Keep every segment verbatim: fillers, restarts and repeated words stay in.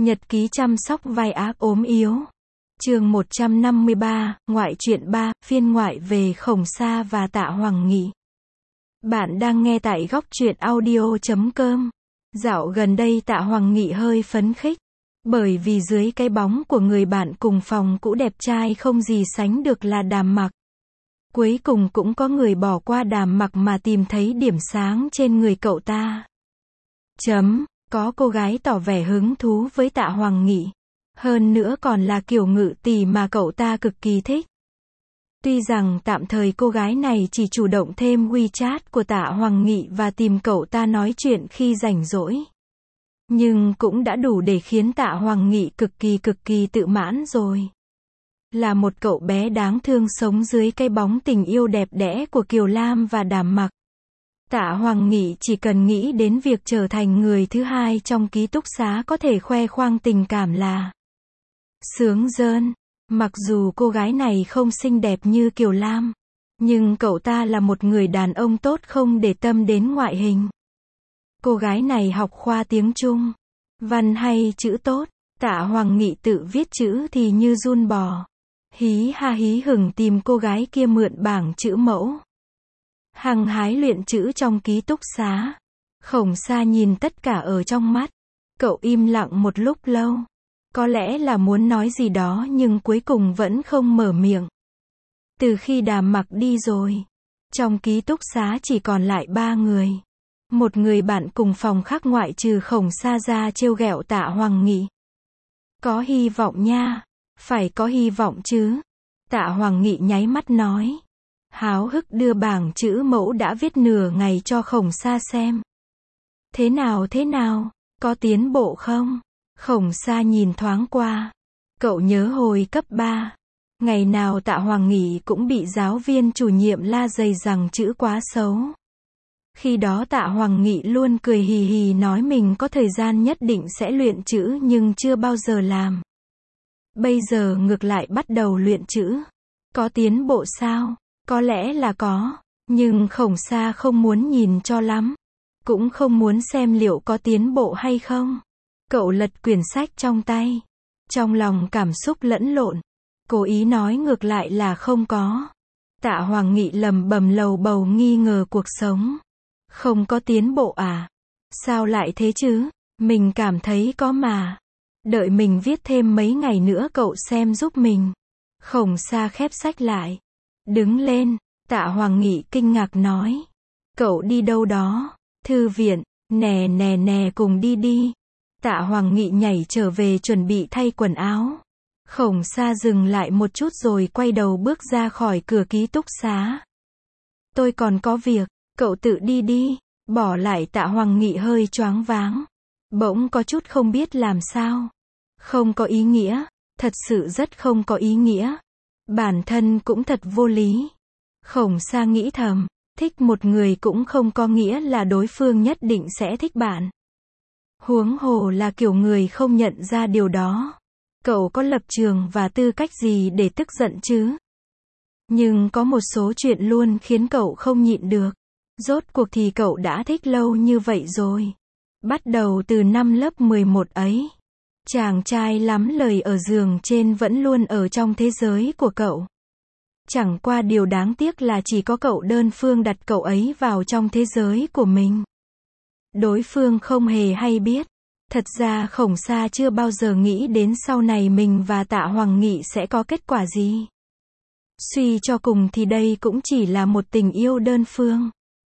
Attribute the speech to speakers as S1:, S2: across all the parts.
S1: Nhật ký chăm sóc vai ác ốm yếu. Chương một trăm năm mươi ba, ngoại truyện ba, phiên ngoại về Khổng Sa và Tạ Hoàng Nghị. Bạn đang nghe tại góc truyện audio chấm com. Dạo gần đây Tạ Hoàng Nghị hơi phấn khích, bởi vì dưới cái bóng của người bạn cùng phòng cũ đẹp trai không gì sánh được là Đàm Mặc. Cuối cùng cũng có người bỏ qua Đàm Mặc mà tìm thấy điểm sáng trên người cậu ta. Chấm, có cô gái tỏ vẻ hứng thú với Tạ Hoàng Nghị. Hơn nữa còn là kiểu ngự tỷ mà cậu ta cực kỳ thích. Tuy rằng tạm thời cô gái này chỉ chủ động thêm WeChat của Tạ Hoàng Nghị và tìm cậu ta nói chuyện khi rảnh rỗi, nhưng cũng đã đủ để khiến Tạ Hoàng Nghị cực kỳ cực kỳ tự mãn rồi. Là một cậu bé đáng thương sống dưới cái bóng tình yêu đẹp đẽ của Kiều Lam và Đàm Mặc. Tạ Hoàng Nghị chỉ cần nghĩ đến việc trở thành người thứ hai trong ký túc xá có thể khoe khoang tình cảm là sướng rơn. Mặc dù cô gái này không xinh đẹp như Kiều Lam, nhưng cậu ta là một người đàn ông tốt không để tâm đến ngoại hình. Cô gái này học khoa tiếng Trung, văn hay chữ tốt. Tạ Hoàng Nghị tự viết chữ thì như giun bò. Hí ha hí hửng tìm cô gái kia mượn bảng chữ mẫu. Hăng hái luyện chữ trong ký túc xá. Khổng Sa nhìn tất cả ở trong mắt. Cậu im lặng một lúc lâu. Có lẽ là muốn nói gì đó nhưng cuối cùng vẫn không mở miệng. Từ khi Đàm Mặc đi rồi, trong ký túc xá chỉ còn lại ba người. Một người bạn cùng phòng khác ngoại trừ Khổng Sa ra trêu ghẹo Tạ Hoàng Nghị. Có hy vọng nha. Phải có hy vọng chứ. Tạ Hoàng Nghị nháy mắt nói. Háo hức đưa bảng chữ mẫu đã viết nửa ngày cho Khổng Sa xem. Thế nào thế nào, có tiến bộ không? Khổng Sa nhìn thoáng qua. Cậu nhớ hồi cấp ba. Ngày nào Tạ Hoàng Nghị cũng bị giáo viên chủ nhiệm la dày rằng chữ quá xấu. Khi đó Tạ Hoàng Nghị luôn cười hì hì nói mình có thời gian nhất định sẽ luyện chữ nhưng chưa bao giờ làm. Bây giờ ngược lại bắt đầu luyện chữ. Có tiến bộ sao? Có lẽ là có, nhưng Khổng Sa không muốn nhìn cho lắm. Cũng không muốn xem liệu có tiến bộ hay không. Cậu lật quyển sách trong tay. Trong lòng cảm xúc lẫn lộn. Cố ý nói ngược lại là không có. Tạ Hoàng Nghị lầm bầm lầu bầu nghi ngờ cuộc sống. Không có tiến bộ à? Sao lại thế chứ? Mình cảm thấy có mà. Đợi mình viết thêm mấy ngày nữa cậu xem giúp mình. Khổng Sa khép sách lại. Đứng lên, Tạ Hoàng Nghị kinh ngạc nói. Cậu đi đâu đó? Thư viện, nè nè nè cùng đi đi. Tạ Hoàng Nghị nhảy trở về chuẩn bị thay quần áo. Khổng Sa dừng lại một chút rồi quay đầu bước ra khỏi cửa ký túc xá. Tôi còn có việc, cậu tự đi đi. Bỏ lại Tạ Hoàng Nghị hơi choáng váng. Bỗng có chút không biết làm sao. Không có ý nghĩa, thật sự rất không có ý nghĩa. Bản thân cũng thật vô lý. Khổng Sa nghĩ thầm, thích một người cũng không có nghĩa là đối phương nhất định sẽ thích bạn. Huống hồ là kiểu người không nhận ra điều đó. Cậu có lập trường và tư cách gì để tức giận chứ? Nhưng có một số chuyện luôn khiến cậu không nhịn được. Rốt cuộc thì cậu đã thích lâu như vậy rồi. Bắt đầu từ năm lớp mười một ấy. Chàng trai lắm lời ở giường trên vẫn luôn ở trong thế giới của cậu. Chẳng qua điều đáng tiếc là chỉ có cậu đơn phương đặt cậu ấy vào trong thế giới của mình. Đối phương không hề hay biết. Thật ra Khổng Sa chưa bao giờ nghĩ đến sau này mình và Tạ Hoàng Nghị sẽ có kết quả gì. Suy cho cùng thì đây cũng chỉ là một tình yêu đơn phương.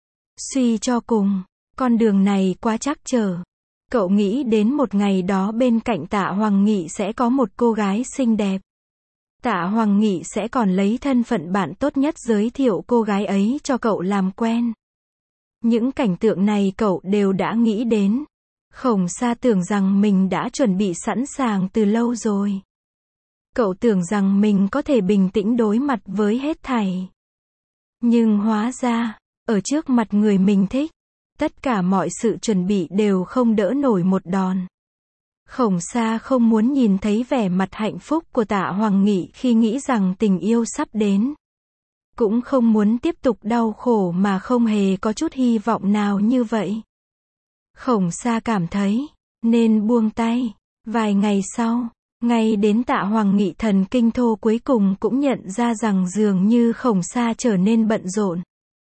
S1: Suy cho cùng, con đường này quá trắc trở. Cậu nghĩ đến một ngày đó bên cạnh Tạ Hoàng Nghị sẽ có một cô gái xinh đẹp. Tạ Hoàng Nghị sẽ còn lấy thân phận bạn tốt nhất giới thiệu cô gái ấy cho cậu làm quen. Những cảnh tượng này cậu đều đã nghĩ đến. Khổng Sa tưởng rằng mình đã chuẩn bị sẵn sàng từ lâu rồi. Cậu tưởng rằng mình có thể bình tĩnh đối mặt với hết thảy. Nhưng hóa ra, ở trước mặt người mình thích, tất cả mọi sự chuẩn bị đều không đỡ nổi một đòn. Khổng Sa không muốn nhìn thấy vẻ mặt hạnh phúc của Tạ Hoàng Nghị khi nghĩ rằng tình yêu sắp đến. Cũng không muốn tiếp tục đau khổ mà không hề có chút hy vọng nào như vậy. Khổng Sa cảm thấy nên buông tay. Vài ngày sau, ngay đến Tạ Hoàng Nghị thần kinh thô cuối cùng cũng nhận ra rằng dường như Khổng Sa trở nên bận rộn.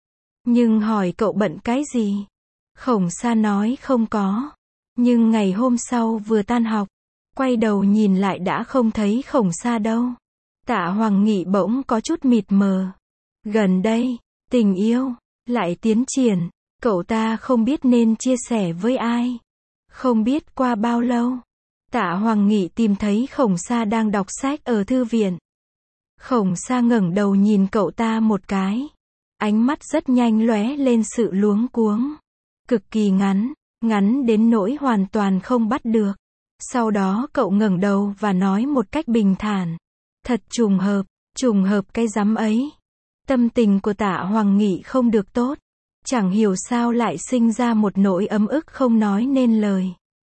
S1: Nhưng hỏi cậu bận cái gì? Khổng Sa nói không có. Nhưng ngày hôm sau vừa tan học, quay đầu nhìn lại đã không thấy Khổng Sa đâu. Tạ Hoàng Nghị bỗng có chút mịt mờ. Gần đây, tình yêu lại tiến triển, cậu ta không biết nên chia sẻ với ai. Không biết qua bao lâu, Tạ Hoàng Nghị tìm thấy Khổng Sa đang đọc sách ở thư viện. Khổng Sa ngẩng đầu nhìn cậu ta một cái. Ánh mắt rất nhanh lóe lên sự luống cuống. Cực kỳ ngắn, ngắn đến nỗi hoàn toàn không bắt được. Sau đó cậu ngẩng đầu và nói một cách bình thản. Thật trùng hợp, trùng hợp cái rắm ấy. Tâm tình của Tạ Hoàng Nghị không được tốt. Chẳng hiểu sao lại sinh ra một nỗi ấm ức không nói nên lời.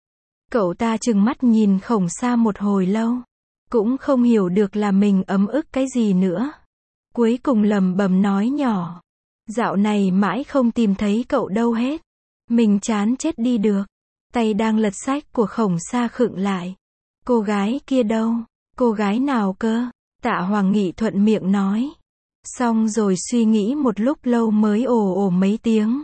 S1: Cậu ta trừng mắt nhìn Khổng Sa một hồi lâu. Cũng không hiểu được là mình ấm ức cái gì nữa. Cuối cùng lẩm bẩm nói nhỏ. Dạo này mãi không tìm thấy cậu đâu hết. Mình chán chết đi được. Tay đang lật sách của Khổng Sa khựng lại. Cô gái kia đâu? Cô gái nào cơ? Tạ Hoàng Nghị thuận miệng nói. Xong rồi suy nghĩ một lúc lâu mới ồ ồ mấy tiếng.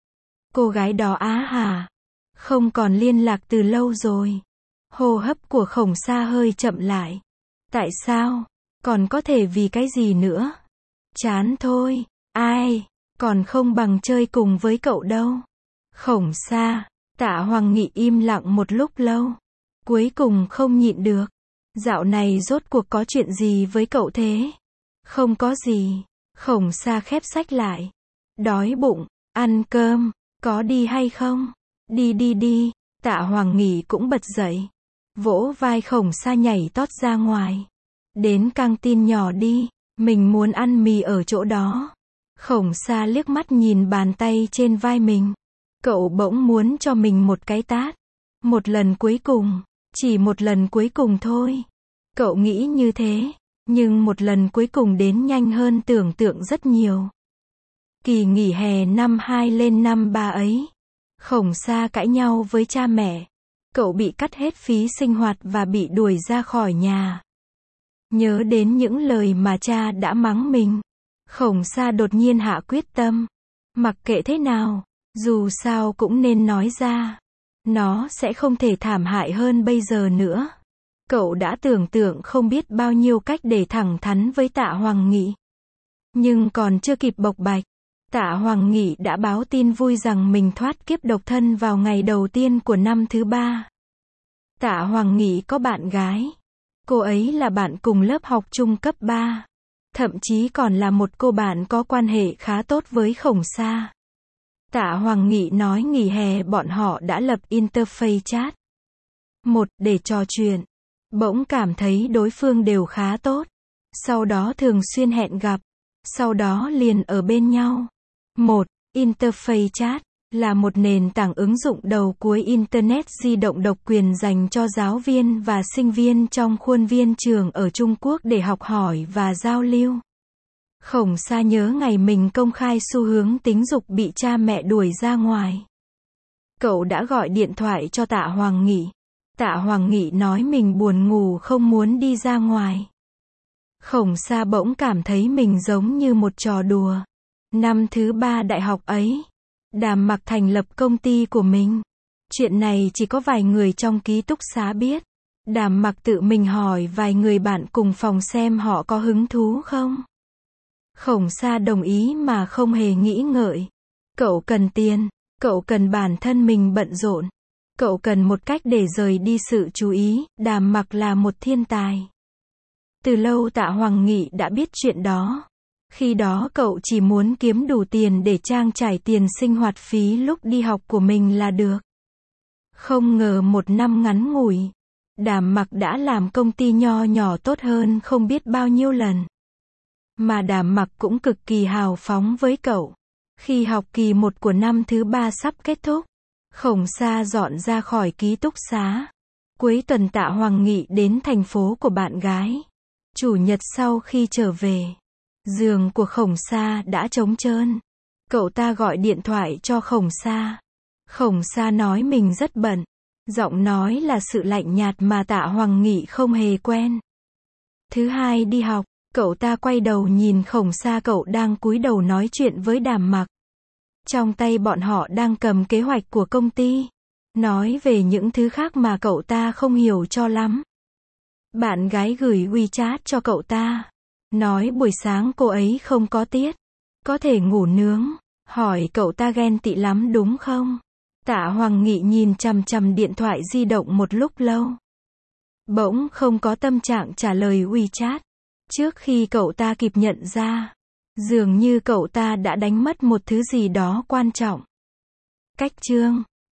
S1: Cô gái đó á hả? Không còn liên lạc từ lâu rồi. Hô hấp của Khổng Sa hơi chậm lại. Tại sao? Còn có thể vì cái gì nữa? Chán thôi. Ai? Còn không bằng chơi cùng với cậu đâu. Khổng Sa. Tạ Hoàng Nghị im lặng một lúc lâu. Cuối cùng không nhịn được. Dạo này rốt cuộc có chuyện gì với cậu thế? Không có gì. Khổng Sa khép sách lại. Đói bụng. Ăn cơm. Có đi hay không? Đi đi đi. Tạ Hoàng Nghị cũng bật dậy. Vỗ vai Khổng Sa nhảy tót ra ngoài. Đến căng tin nhỏ đi. Mình muốn ăn mì ở chỗ đó. Khổng Sa liếc mắt nhìn bàn tay trên vai mình. Cậu bỗng muốn cho mình một cái tát. Một lần cuối cùng. Chỉ một lần cuối cùng thôi. Cậu nghĩ như thế. Nhưng một lần cuối cùng đến nhanh hơn tưởng tượng rất nhiều. Kỳ nghỉ hè năm hai lên năm ba ấy. Khổng Sa cãi nhau với cha mẹ. Cậu bị cắt hết phí sinh hoạt và bị đuổi ra khỏi nhà. Nhớ đến những lời mà cha đã mắng mình. Khổng Sa đột nhiên hạ quyết tâm. Mặc kệ thế nào, dù sao cũng nên nói ra. Nó sẽ không thể thảm hại hơn bây giờ nữa. Cậu đã tưởng tượng không biết bao nhiêu cách để thẳng thắn với Tạ Hoàng Nghị. Nhưng còn chưa kịp bộc bạch, Tạ Hoàng Nghị đã báo tin vui rằng mình thoát kiếp độc thân vào ngày đầu tiên của năm thứ ba. Tạ Hoàng Nghị có bạn gái. Cô ấy là bạn cùng lớp học chung cấp ba. Thậm chí còn là một cô bạn có quan hệ khá tốt với Khổng Sa. Tạ Hoàng Nghị nói nghỉ hè bọn họ đã lập interface chat. Một, để trò chuyện. Bỗng cảm thấy đối phương đều khá tốt. Sau đó thường xuyên hẹn gặp. Sau đó liền ở bên nhau. Một, interface chat là một nền tảng ứng dụng đầu cuối Internet di động độc quyền dành cho giáo viên và sinh viên trong khuôn viên trường ở Trung Quốc để học hỏi và giao lưu. Khổng Sa nhớ ngày mình công khai xu hướng tính dục bị cha mẹ đuổi ra ngoài. Cậu đã gọi điện thoại cho Tạ Hoàng Nghị. Tạ Hoàng Nghị nói mình buồn ngủ không muốn đi ra ngoài. Khổng Sa bỗng cảm thấy mình giống như một trò đùa. Năm thứ ba đại học ấy, Đàm Mặc thành lập công ty của mình. Chuyện này chỉ có vài người trong ký túc xá biết. Đàm Mặc tự mình hỏi vài người bạn cùng phòng xem họ có hứng thú không. Khổng Sa đồng ý mà không hề nghĩ ngợi. Cậu cần tiền, cậu cần bản thân mình bận rộn. Cậu cần một cách để rời đi sự chú ý. Đàm Mặc là một thiên tài. Từ lâu Tạ Hoàng Nghị đã biết chuyện đó. Khi đó cậu chỉ muốn kiếm đủ tiền để trang trải tiền sinh hoạt phí lúc đi học của mình là được. Không ngờ một năm ngắn ngủi, Đàm Mặc đã làm công ty nho nhỏ tốt hơn không biết bao nhiêu lần. Mà Đàm Mặc cũng cực kỳ hào phóng với cậu. Khi học kỳ một của năm thứ ba sắp kết thúc, Khổng Sa dọn ra khỏi ký túc xá. Cuối tuần Tạ Hoàng Nghị đến thành phố của bạn gái. Chủ nhật sau khi trở về, giường của Khổng Sa đã trống trơn. Cậu ta gọi điện thoại cho Khổng Sa. Khổng Sa nói mình rất bận. Giọng nói là sự lạnh nhạt mà Tạ Hoàng Nghị không hề quen. Thứ hai đi học, cậu ta quay đầu nhìn Khổng Sa, cậu đang cúi đầu nói chuyện với Đàm Mặc. Trong tay bọn họ đang cầm kế hoạch của công ty. Nói về những thứ khác mà cậu ta không hiểu cho lắm. Bạn gái gửi WeChat cho cậu ta. Nói buổi sáng cô ấy không có tiết. Có thể ngủ nướng. Hỏi cậu ta ghen tị lắm đúng không? Tạ Hoàng Nghị nhìn chằm chằm điện thoại di động một lúc lâu. Bỗng không có tâm trạng trả lời WeChat. Trước khi cậu ta kịp nhận ra, dường như cậu ta đã đánh mất một thứ gì đó quan trọng. Cách chương